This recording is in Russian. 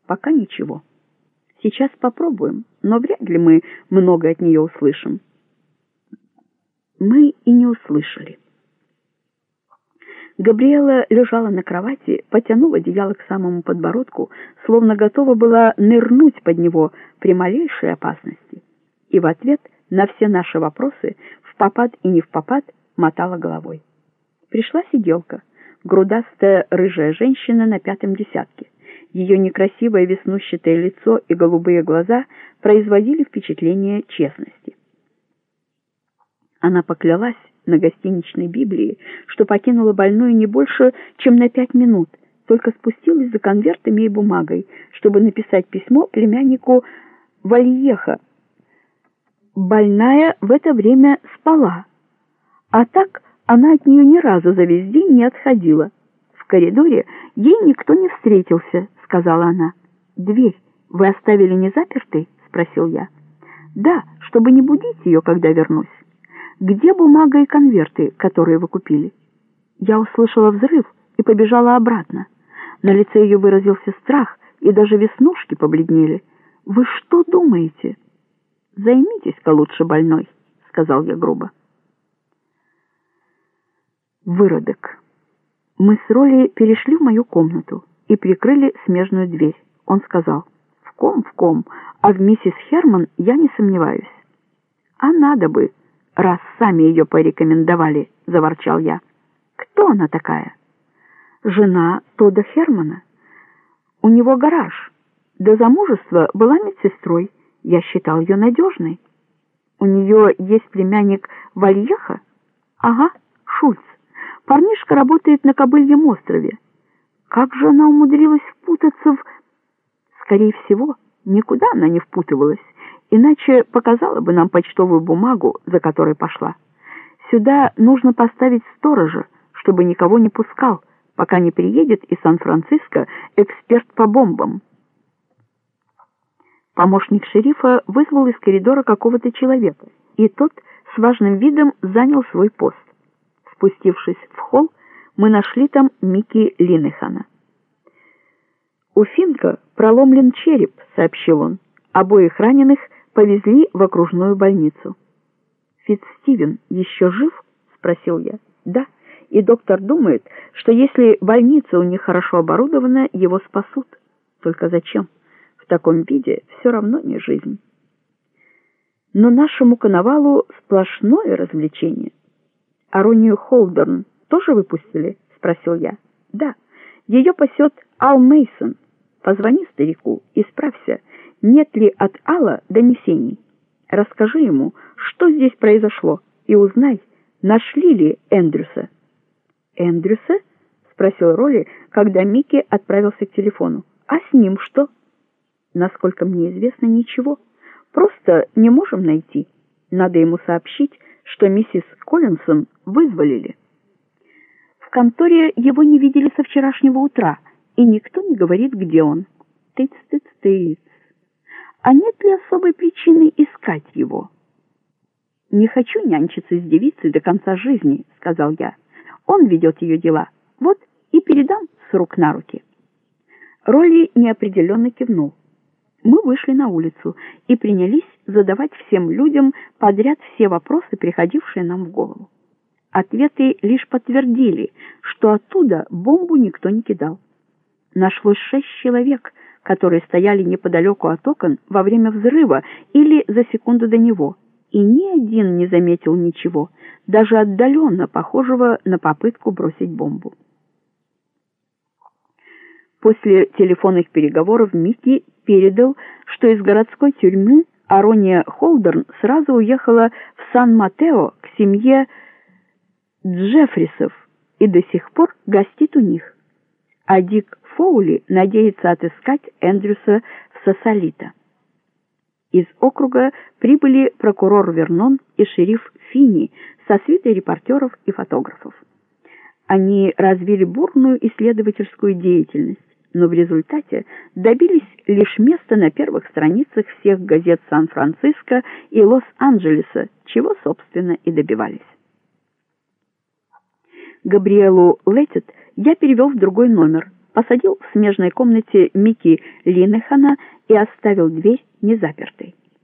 Пока ничего. Сейчас попробуем, но вряд ли мы много от нее услышим. Мы и не услышали. Габриэла лежала на кровати, потянула одеяло к самому подбородку, словно готова была нырнуть под него при малейшей опасности. И в ответ на все наши вопросы впопад и не впопад мотала головой. Пришла сиделка, грудастая рыжая женщина на 5-м десятке. Ее некрасивое веснущатое лицо и голубые глаза производили впечатление честности. Она поклялась на гостиничной Библии, что покинула больную не больше, чем на 5 минут, только спустилась за конвертами и бумагой, чтобы написать письмо племяннику Вальеха. Больная в это время спала, а так она от нее ни разу за весь день не отходила. В коридоре ей никто не встретился, сказала она. «Дверь вы оставили не запертой?» — спросил я. «Да, чтобы не будить ее, когда вернусь». «Где бумага и конверты, которые вы купили?» Я услышала взрыв и побежала обратно. На лице ее выразился страх, и даже веснушки побледнели. «Вы что думаете?» «Займитесь-ка лучше больной», — сказал я грубо. Выродок. Мы с Роли перешли в мою комнату и прикрыли смежную дверь. Он сказал: в ком, а в миссис Херман я не сомневаюсь». «А надо бы, раз сами ее порекомендовали», — заворчал я. «Кто она такая?» «Жена Тодда Хермана. У него гараж. До замужества была медсестрой. Я считал ее надежной. У нее есть племянник Вальеха?» «Ага, Шульц. Парнишка работает на Кобыльем острове. Как же она умудрилась впутаться в...» «Скорее всего, никуда она не впутывалась, иначе показала бы нам почтовую бумагу, за которой пошла. Сюда нужно поставить сторожа, чтобы никого не пускал, пока не приедет из Сан-Франциско эксперт по бомбам». Помощник шерифа вызвал из коридора какого-то человека, и тот с важным видом занял свой пост. Спустившись в холл, мы нашли там Микки Линнехана. «У Финка проломлен череп», — сообщил он. «Обоих раненых повезли в окружную больницу». «Фитцстивен еще жив?» — спросил я. «Да, и доктор думает, что если больница у них хорошо оборудована, его спасут. Только зачем? В таком виде все равно не жизнь». Но нашему коновалу сплошное развлечение. «Аронию Холдерн тоже выпустили?» — спросил я. «Да, ее пасет Ал Мейсон. Позвони старику и справься, нет ли от Алла донесений. Расскажи ему, что здесь произошло, и узнай, нашли ли Эндрюса». «Эндрюса?» — спросил Роли, когда Микки отправился к телефону. «А с ним что?» «Насколько мне известно, ничего. Просто не можем найти. Надо ему сообщить, что миссис Коллинсон вызволили. В конторе его не видели со вчерашнего утра, и никто не говорит, где он. Тыц-тыц-тыц. А нет ли особой причины искать его?» «Не хочу нянчиться с девицей до конца жизни», — сказал я. «Он ведет ее дела. Вот и передам с рук на руки». Ролли неопределенно кивнул. Мы вышли на улицу и принялись задавать всем людям подряд все вопросы, приходившие нам в голову. Ответы лишь подтвердили, что оттуда бомбу никто не кидал. Нашлось 6 человек, которые стояли неподалеку от окон во время взрыва или за секунду до него, и ни один не заметил ничего, даже отдаленно похожего на попытку бросить бомбу. После телефонных переговоров Микки передал, что из городской тюрьмы Арония Холдерн сразу уехала в Сан-Матео к семье Джеффрисов и до сих пор гостит у них. А Дик Фоули надеется отыскать Эндрюса в Сосалито. Из округа прибыли прокурор Вернон и шериф Финни со свитой репортеров и фотографов. Они развили бурную исследовательскую деятельность, но в результате добились лишь места на первых страницах всех газет Сан-Франциско и Лос-Анджелеса, чего, собственно, и добивались. Габриэлу Леттит я перевел в другой номер, посадил в смежной комнате Микки Линнехана и оставил дверь незапертой.